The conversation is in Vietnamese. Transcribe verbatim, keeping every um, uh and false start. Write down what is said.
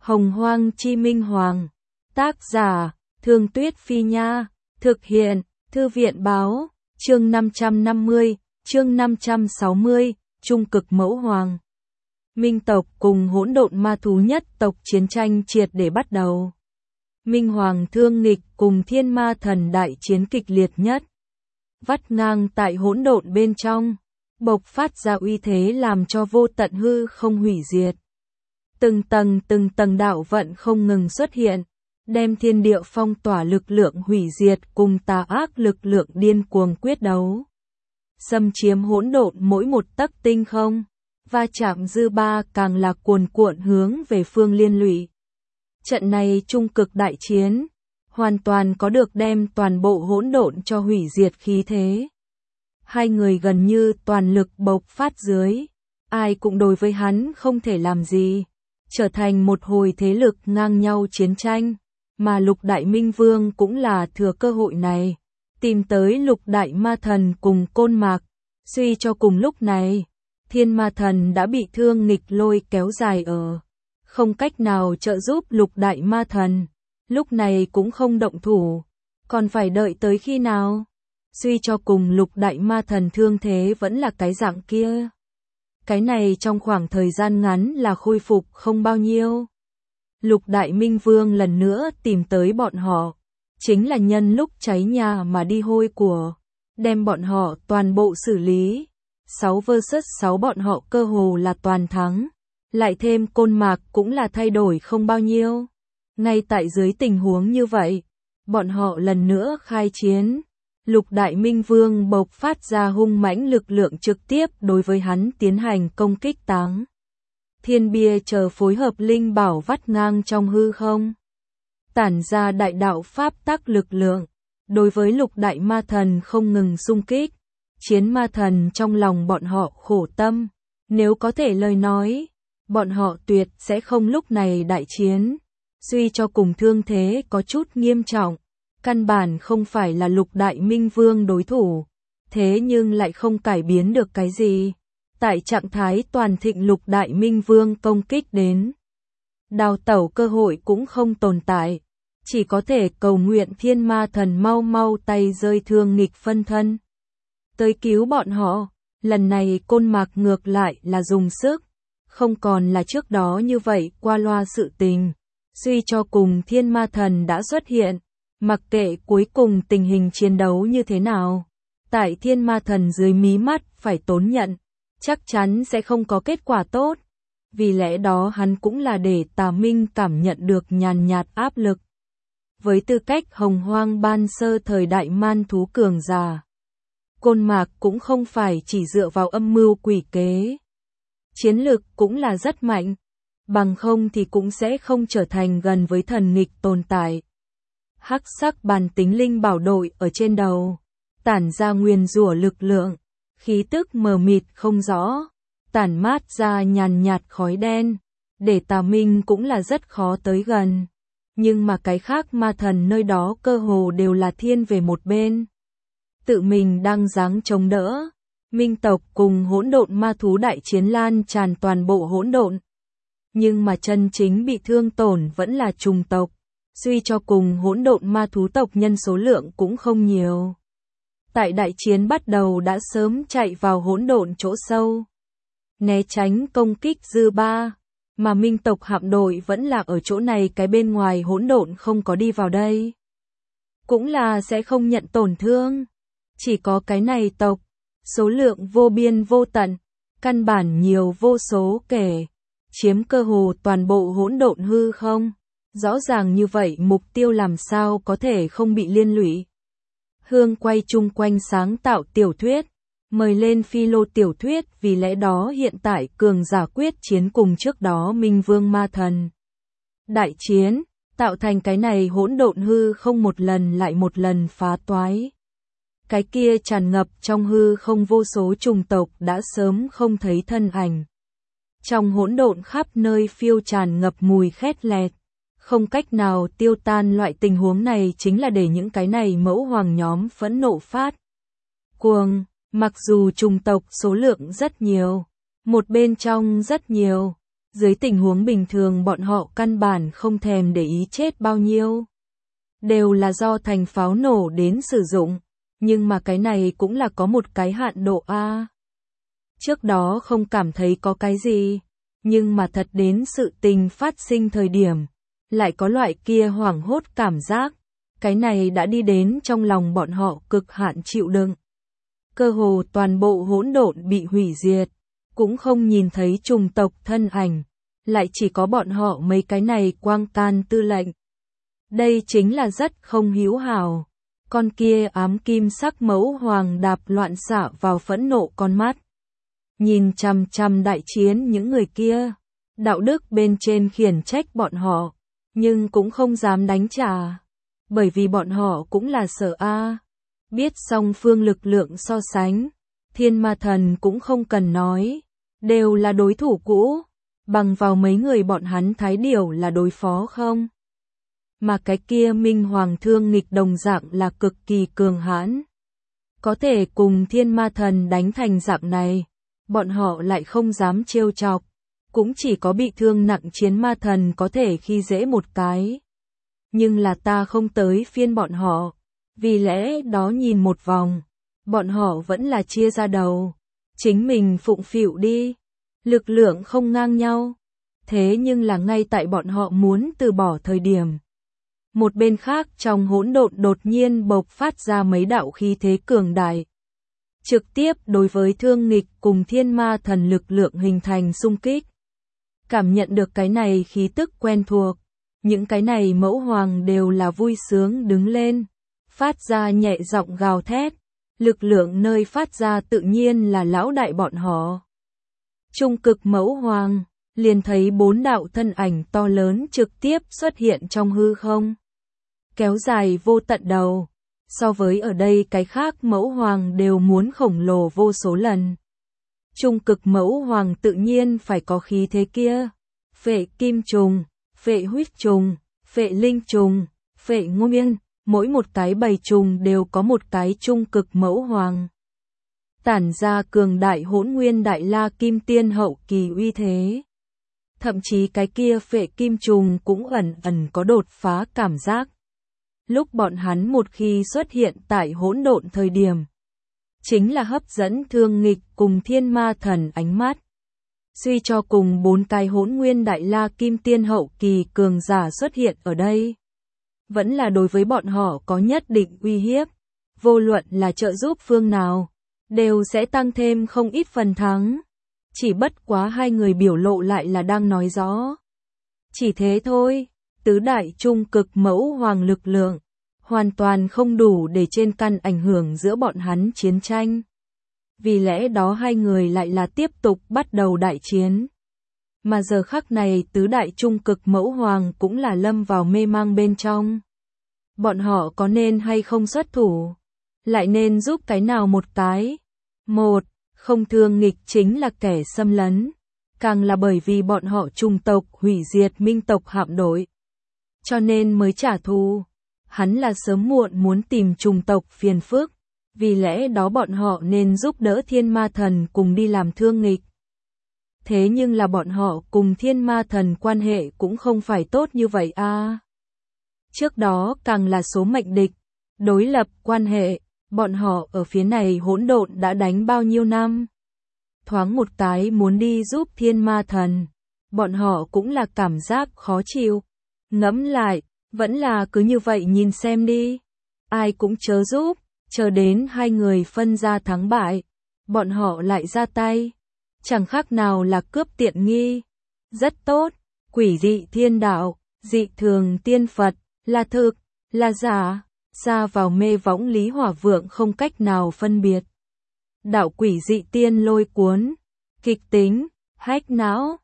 Hồng Hoang Chi Minh Hoàng. Tác giả, Thương Tuyết Phi Nha. Thực hiện, Thư viện Báo. Chương năm trăm năm mươi, chương năm trăm sáu mươi, Trung Cực Mẫu Hoàng. Minh tộc cùng hỗn độn ma thú nhất tộc chiến tranh triệt để bắt đầu. Minh Hoàng thương nghịch cùng Thiên Ma Thần đại chiến kịch liệt nhất. Vắt ngang tại hỗn độn bên trong, bộc phát ra uy thế làm cho vô tận hư không hủy diệt. Từng tầng từng tầng đạo vận không ngừng xuất hiện, đem thiên địa phong tỏa lực lượng hủy diệt cùng tà ác lực lượng điên cuồng quyết đấu. Xâm chiếm hỗn độn mỗi một tấc tinh không, va chạm dư ba càng là cuồn cuộn hướng về phương liên lụy. Trận này trung cực đại chiến, hoàn toàn có được đem toàn bộ hỗn độn cho hủy diệt khí thế. Hai người gần như toàn lực bộc phát dưới, ai cũng đối với hắn không thể làm gì, trở thành một hồi thế lực ngang nhau chiến tranh, mà Lục Đại Minh Vương cũng là thừa cơ hội này, tìm tới Lục Đại Ma Thần cùng Côn Mạc. Suy cho cùng lúc này, Thiên Ma Thần đã bị thương nghịch lôi kéo dài ở, không cách nào trợ giúp Lục Đại Ma Thần, lúc này cũng không động thủ, còn phải đợi tới khi nào? Suy cho cùng Lục Đại Ma Thần thương thế vẫn là cái dạng kia. Cái này trong khoảng thời gian ngắn là khôi phục không bao nhiêu. Lục Đại Minh Vương lần nữa tìm tới bọn họ, chính là nhân lúc cháy nhà mà đi hôi của, đem bọn họ toàn bộ xử lý. sáu versus sáu bọn họ cơ hồ là toàn thắng, lại thêm Côn Mạc cũng là thay đổi không bao nhiêu. Ngay tại dưới tình huống như vậy, bọn họ lần nữa khai chiến. Lục Đại Minh Vương bộc phát ra hung mãnh lực lượng trực tiếp đối với hắn tiến hành công kích táng. Thiên bia chờ phối hợp linh bảo vắt ngang trong hư không, tản ra đại đạo pháp tắc lực lượng, đối với Lục Đại Ma Thần không ngừng xung kích. Chiến ma thần trong lòng bọn họ khổ tâm, nếu có thể lời nói, bọn họ tuyệt sẽ không lúc này đại chiến. Suy cho cùng thương thế có chút nghiêm trọng, căn bản không phải là Lục Đại Minh Vương đối thủ, thế nhưng lại không cải biến được cái gì. Tại trạng thái toàn thịnh Lục Đại Minh Vương công kích đến, đào tẩu cơ hội cũng không tồn tại, chỉ có thể cầu nguyện Thiên Ma Thần mau mau tay rơi thương nghịch phân thân tới cứu bọn họ. Lần này Côn Mạc ngược lại là dùng sức, không còn là trước đó như vậy qua loa sự tình. Suy cho cùng Thiên Ma Thần đã xuất hiện, mặc kệ cuối cùng tình hình chiến đấu như thế nào, tại Thiên Ma Thần dưới mí mắt phải tốn nhận, chắc chắn sẽ không có kết quả tốt. Vì lẽ đó hắn cũng là để Tà Minh cảm nhận được nhàn nhạt áp lực. Với tư cách Hồng Hoang ban sơ thời đại man thú cường giả, Côn Mạc cũng không phải chỉ dựa vào âm mưu quỷ kế. Chiến lực cũng là rất mạnh, bằng không thì cũng sẽ không trở thành gần với thần nghịch tồn tại. Hắc sắc bàn tính linh bảo đội ở trên đầu, tản ra nguyền rủa lực lượng, khí tức mờ mịt không rõ, tản mát ra nhàn nhạt khói đen, để Tà Minh cũng là rất khó tới gần. Nhưng mà cái khác ma thần nơi đó cơ hồ đều là thiên về một bên, tự mình đang giáng chống đỡ. Minh tộc cùng hỗn độn ma thú đại chiến lan tràn toàn bộ hỗn độn, nhưng mà chân chính bị thương tổn vẫn là trùng tộc. Suy cho cùng hỗn độn ma thú tộc nhân số lượng cũng không nhiều, tại đại chiến bắt đầu đã sớm chạy vào hỗn độn chỗ sâu, né tránh công kích dư ba, mà Minh tộc hạm đội vẫn là ở chỗ này cái bên ngoài hỗn độn không có đi vào đây, cũng là sẽ không nhận tổn thương. Chỉ có cái này tộc, số lượng vô biên vô tận, căn bản nhiều vô số kể, chiếm cơ hồ toàn bộ hỗn độn hư không. Rõ ràng như vậy mục tiêu làm sao có thể không bị liên lụy. Hương quay chung quanh sáng tạo tiểu thuyết, mời lên phi lô tiểu thuyết, vì lẽ đó hiện tại cường giả quyết chiến cùng trước đó Minh Vương Ma Thần đại chiến, tạo thành cái này hỗn độn hư không một lần lại một lần phá toái. Cái kia tràn ngập trong hư không vô số trùng tộc đã sớm không thấy thân ảnh. Trong hỗn độn khắp nơi phiêu tràn ngập mùi khét lẹt, không cách nào tiêu tan. Loại tình huống này chính là để những cái này mẫu hoàng nhóm phẫn nộ phát cuồng. Mặc dù trùng tộc số lượng rất nhiều, một bên trong rất nhiều, Dưới tình huống bình thường bọn họ căn bản không thèm để ý chết bao nhiêu. Đều là do thành pháo nổ đến sử dụng, nhưng mà cái này cũng là có một cái hạn độ A. Trước đó không cảm thấy có cái gì, nhưng mà thật đến sự tình phát sinh thời điểm, lại có loại kia hoảng hốt cảm giác, cái này đã đi đến trong lòng bọn họ cực hạn chịu đựng. Cơ hồ toàn bộ hỗn độn bị hủy diệt, cũng không nhìn thấy chủng tộc thân ảnh, lại chỉ có bọn họ mấy cái này quang can tư lệnh. Đây chính là rất không hữu hảo. Con kia ám kim sắc mẫu hoàng đạp loạn xạ vào phẫn nộ con mắt. Nhìn chằm chằm đại chiến những người kia, đạo đức bên trên khiển trách bọn họ, nhưng cũng không dám đánh trả, bởi vì bọn họ cũng là sợ a. Biết song phương lực lượng so sánh, thiên ma thần cũng không cần nói, đều là đối thủ cũ, bằng vào mấy người bọn hắn thái điểu là đối phó không. Mà cái kia minh hoàng thương nghịch đồng dạng là cực kỳ cường hãn. Có thể cùng thiên ma thần đánh thành dạng này, bọn họ lại không dám trêu chọc, cũng chỉ có bị thương nặng chiến ma thần có thể khi dễ một cái. Nhưng là ta không tới phiên bọn họ, vì lẽ đó nhìn một vòng, bọn họ vẫn là chia ra đầu, chính mình phụng phịu đi, lực lượng không ngang nhau. Thế nhưng là ngay tại bọn họ muốn từ bỏ thời điểm. Một bên khác trong hỗn độn đột nhiên bộc phát ra mấy đạo khí thế cường đại. Trực tiếp đối với thương nghịch cùng thiên ma thần lực lượng hình thành xung kích. Cảm nhận được cái này khí tức quen thuộc, những cái này mẫu hoàng đều là vui sướng đứng lên, phát ra nhẹ giọng gào thét, lực lượng nơi phát ra tự nhiên là lão đại bọn họ. Trung cực mẫu hoàng, liền thấy bốn đạo thân ảnh to lớn trực tiếp xuất hiện trong hư không. Kéo dài vô tận đầu, so với ở đây cái khác mẫu hoàng đều muốn khổng lồ vô số lần. Trung cực mẫu hoàng tự nhiên phải có khí thế kia, phệ kim trùng, phệ huyết trùng, phệ linh trùng, phệ ngô miên, mỗi một cái bầy trùng đều có một cái trung cực mẫu hoàng. Tản ra cường đại hỗn nguyên đại la kim tiên hậu kỳ uy thế. Thậm chí cái kia phệ kim trùng cũng ẩn ẩn có đột phá cảm giác. Lúc bọn hắn một khi xuất hiện tại hỗn độn thời điểm, chính là hấp dẫn thương nghịch cùng thiên ma thần ánh mắt. Suy cho cùng bốn cái hỗn nguyên đại la kim tiên hậu kỳ cường giả xuất hiện ở đây. Vẫn là đối với bọn họ có nhất định uy hiếp, vô luận là trợ giúp phương nào, đều sẽ tăng thêm không ít phần thắng. Chỉ bất quá hai người biểu lộ lại là đang nói rõ. Chỉ thế thôi, tứ đại trung cực mẫu hoàng lực lượng, hoàn toàn không đủ để trên căn ảnh hưởng giữa bọn hắn chiến tranh. Vì lẽ đó hai người lại là tiếp tục bắt đầu đại chiến. Mà giờ khắc này tứ đại trung cực mẫu hoàng cũng là lâm vào mê mang bên trong. Bọn họ có nên hay không xuất thủ? Lại nên giúp cái nào một cái? Một, không thương nghịch chính là kẻ xâm lấn. Càng là bởi vì bọn họ trùng tộc hủy diệt minh tộc hạm đội. Cho nên mới trả thù. Hắn là sớm muộn muốn tìm trùng tộc phiền phức. Vì lẽ đó bọn họ nên giúp đỡ thiên ma thần cùng đi làm thương nghịch. Thế nhưng là bọn họ cùng thiên ma thần quan hệ cũng không phải tốt như vậy a. À. Trước đó càng là số mệnh địch, đối lập quan hệ, bọn họ ở phía này hỗn độn đã đánh bao nhiêu năm. Thoáng một cái muốn đi giúp thiên ma thần, bọn họ cũng là cảm giác khó chịu. Ngẫm lại, vẫn là cứ như vậy nhìn xem đi. Ai cũng chớ giúp, chờ đến hai người phân ra thắng bại, bọn họ lại ra tay. Chẳng khác nào là cướp tiện nghi. Rất tốt, quỷ dị thiên đạo, dị thường tiên Phật, là thực, là giả, xa vào mê võng Lý Hỏa Vượng không cách nào phân biệt. Đạo quỷ dị tiên lôi cuốn, kịch tính, hách não,